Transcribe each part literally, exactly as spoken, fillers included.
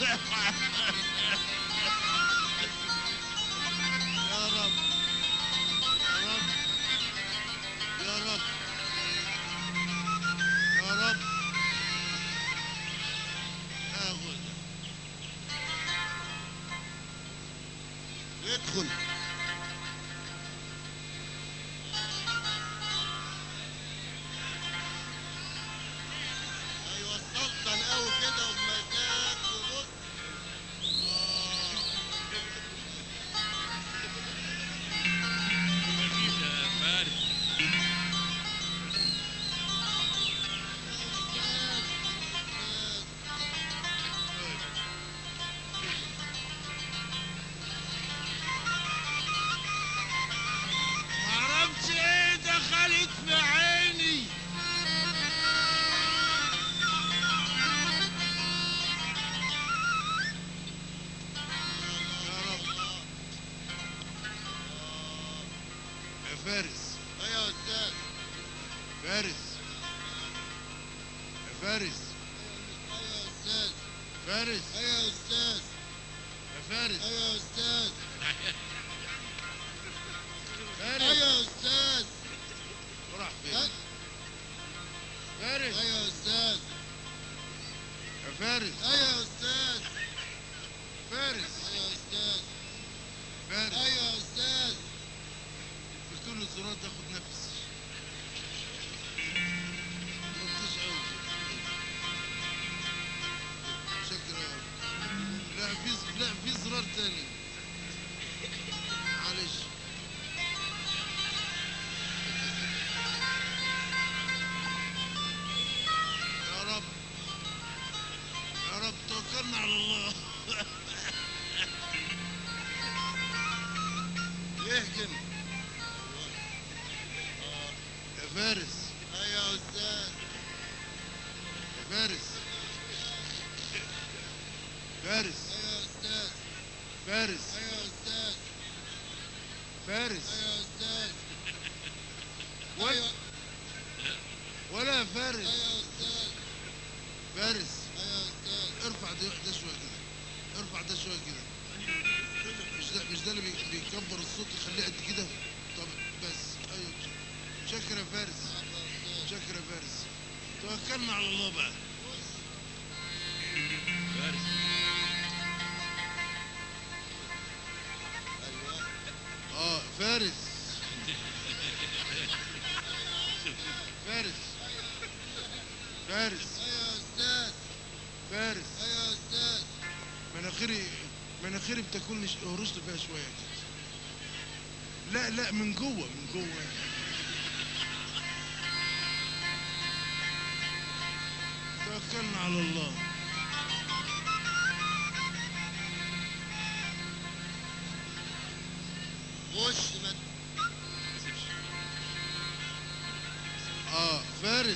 يا رب يا رب يا رب يا رب اخد ادخل. ايوه السلطن قوي كده وبمزاج وبص. معرفش ايه دخلت في عيني. يا رب يا فارس. ايوه يا استاذ فارس. يا فارس. ايوه يا استاذ فارس. ايوه يا استاذ يا فارس. ايوه يا استاذ فارس. ايوه يا استاذ. وراح فين؟ فارس. ايوه يا استاذ يا فارس. ايوه يا استاذ فارس. ايوه يا استاذ فارس. ايوه يا استاذ. قلت له الزرار تاخد نفس. مطيش قوي. شكرا. لا في لا في زرار تاني. معلش. يا رب يا رب توكلنا على الله. يهجم. يا فارس. ايوه يا استاذ يا فارس. فارس. ايوه يا استاذ فارس. ايوه يا استاذ فارس. ايوه يا استاذ. ولا ولا فارس. ايوه يا استاذ فارس. ايوه يا استاذ. ارفع ده ده شويه كده. ارفع ده شويه كده. مش ده مش ده اللي بي- بيكبر الصوت يخليه قد كده. طب بس ايوه شكرا يا فارس. شكرا يا فارس. توكلنا على الله بقى. فارس. اه فارس. فارس. فارس. ايوه يا استاذ. فارس. ايوه يا استاذ. مناخيري مناخيري بتاكلني ش- هرشت فيها شويه كده. لا لا من جوه من جوه. توكلنا على الله. خش ما اه فارس.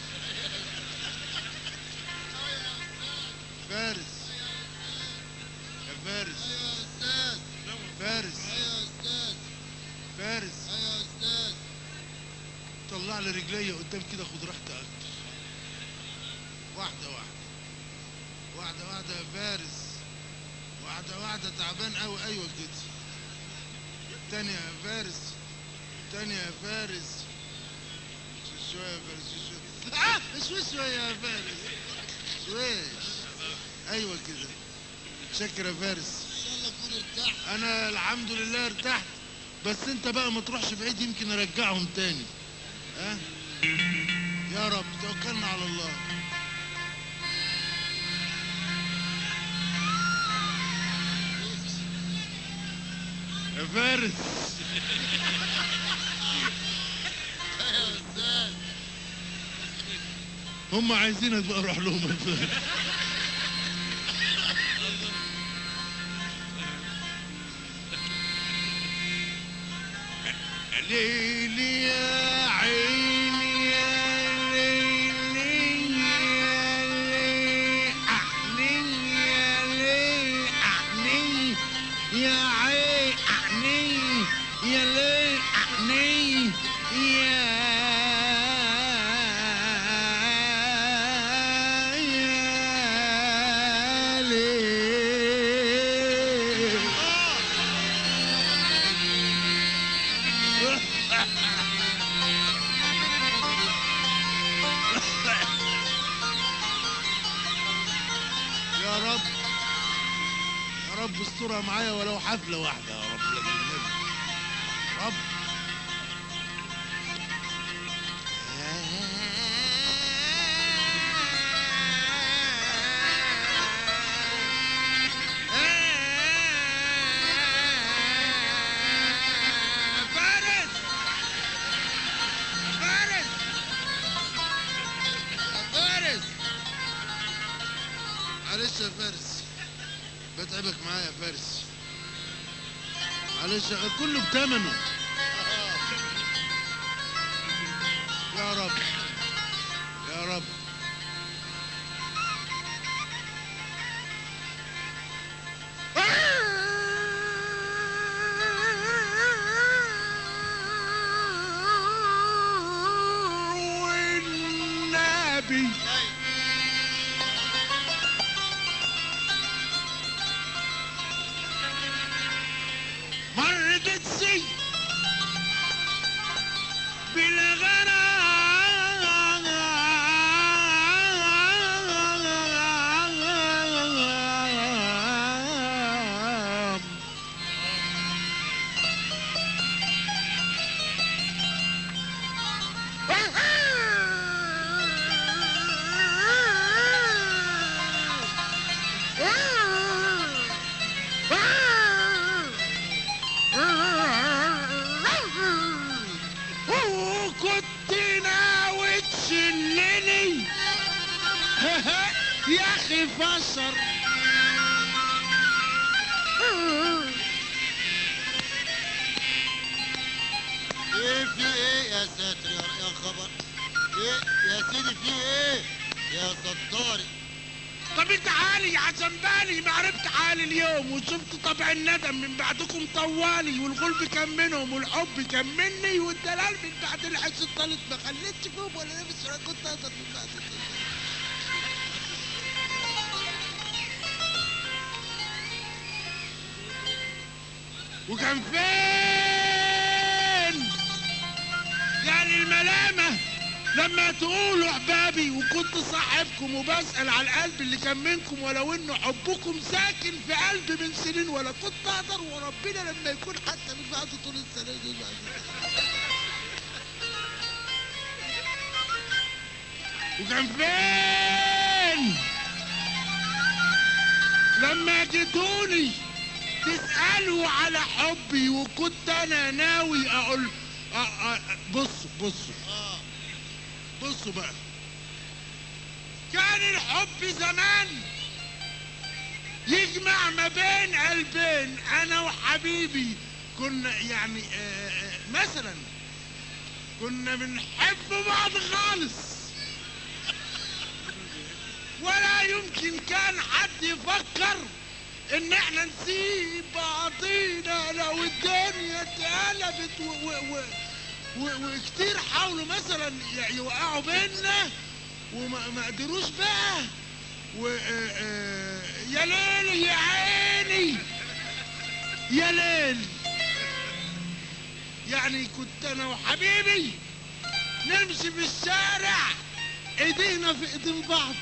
فارس. يا فارس. ايوه يا استاذ. فارس. ايوه يا استاذ. فارس. ايوه يا استاذ. طلع لي رجليا قدام كده خد راحتك اكتر. واحده واحده واحده واحده يا فارس. واحده واحده تعبان قوي. ايوه كده. تانية يا فارس. تانية يا فارس. شويه يا فارس شويه. اه شوي شويه يا فارس. شويش. ايوه كده. شكرا يا فارس. ان شاء الله تكون ارتحت. انا الحمد لله ارتحت. بس انت بقى ما تروحش بعيد يمكن ارجعهم تاني. ها يا رب توكلنا على الله. يا فارس. ايوه يا استاذ. هم عايزينك بقى اروح لهم يا فارس. ليلي يا عيني يا ليلي يا ليلي أحني يا ليلي أحني يا عين أحني يا ليلي أحني يا يا ليلي استرها معايا ولو حفله واحده يا رب لك النبي. رب فارس فارس فارس. معلش يا فارس، بتعبك معايا يا فارس، معلش كله بتمنه. يا رب يا رب. والنبي مرت السي بالغرام. وكنت ناوي تشلني يا اخي فشر. ايه في ايه يا ساتر يا يا خبر؟ ايه يا سيدي في ايه يا ستاري؟ طب انت عالي عشان بالي ما عرفت حالي اليوم، وشفت طبع الندم من بعدكم طوالي، والغلب كان منهم والحب كان مني، والدلال من بعد الحس الطالت ما خليتش فيهم ولا لابس ولا كنت اقدر من بعد كده. وكان فين يعني الملامة لما تقولوا احبابي، وكنت صاحبكم وبسأل على القلب اللي كان منكم، ولو انه حبكم ساكن في قلبي من سنين، ولا كنت اقدر وربنا لما يكون حتى من بعد طول السنة دي بعد وكان فين لما جيتوني تسألوا على حبي، وكنت انا ناوي اقول أ- أ- بصوا بصوا اه بصوا بقى، كان الحب زمان يجمع ما بين قلبين، انا وحبيبي كنا يعني آه، آه، مثلا كنا بنحب بعض خالص، ولا يمكن كان حد يفكر ان احنا نسيب بعضينا لو الدنيا اتقلبت و و و و وكتير حاولوا مثلا ي- يوقعوا بينا وما ما قدروش بقى. و آه، آه، يا ليل يا عيني يا ليل، يعني كنت انا وحبيبي نمشي في الشارع ايدينا في ايدين بعض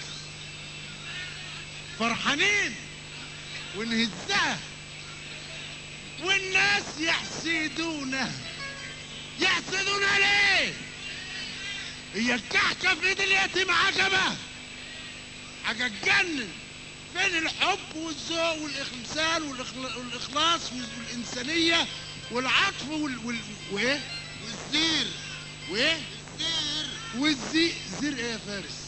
فرحانين ونهزها، والناس يحسدونا. يحسدونا ليه؟ هي الكحكة في ايد اليتيم عجبة؟ حاجة تجنن. فين الحب والذوق والإخمسال والإخلا- والإخلاص والإنسانية والعطف وال... وال... وإيه؟ والزير وإيه؟ الزير والزي زير إيه يا فارس؟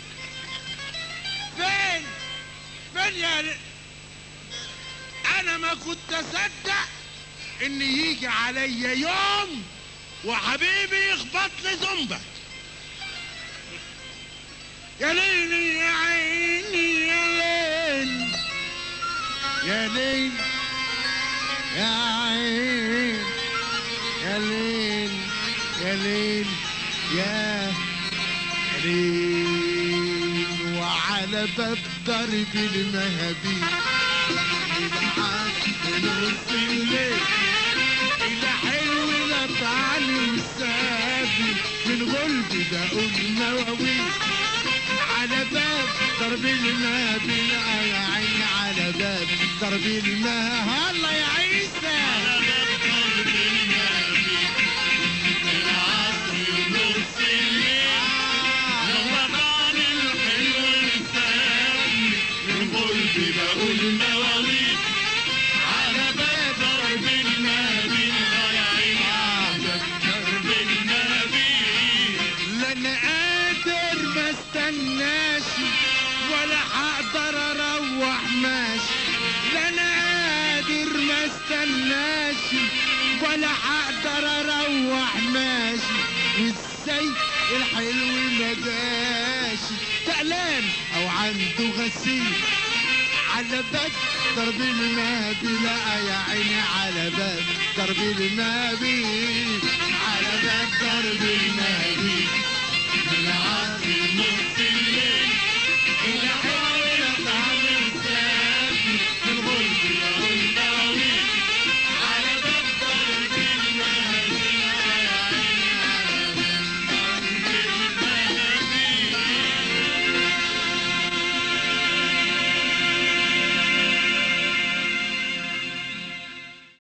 فين؟ فين يا ل... أنا ما كنت أصدق إن يجي عليا يوم وحبيبي يخبط لي زنبة. يا ليل يا عيني يا ليل يا ليل يا عين يا ليل يا ليل يا ليل. وعلى باب درب المهابيل العسل نص الليل الحلو لطعني والسابي من غلبي بقول مواويل على باب درب النبي يا عيني على باب درب الماء هلا يا عيسى على باب درب النبي العصر ونص الليل رمضان الحلو مسامي من قلبي بقول مواويل على باب درب النبي يا عيني على باب درب النبي لا انا قادر ما استناش ولا هقدر اروح ماشي لا انا قادر ما استناش ولا هقدر اروح ماشي وازاي الحلو ما جاش تقلان او عنده غسيل على باب درب النبي لا يا عيني على باب درب النبي على باب درب النبي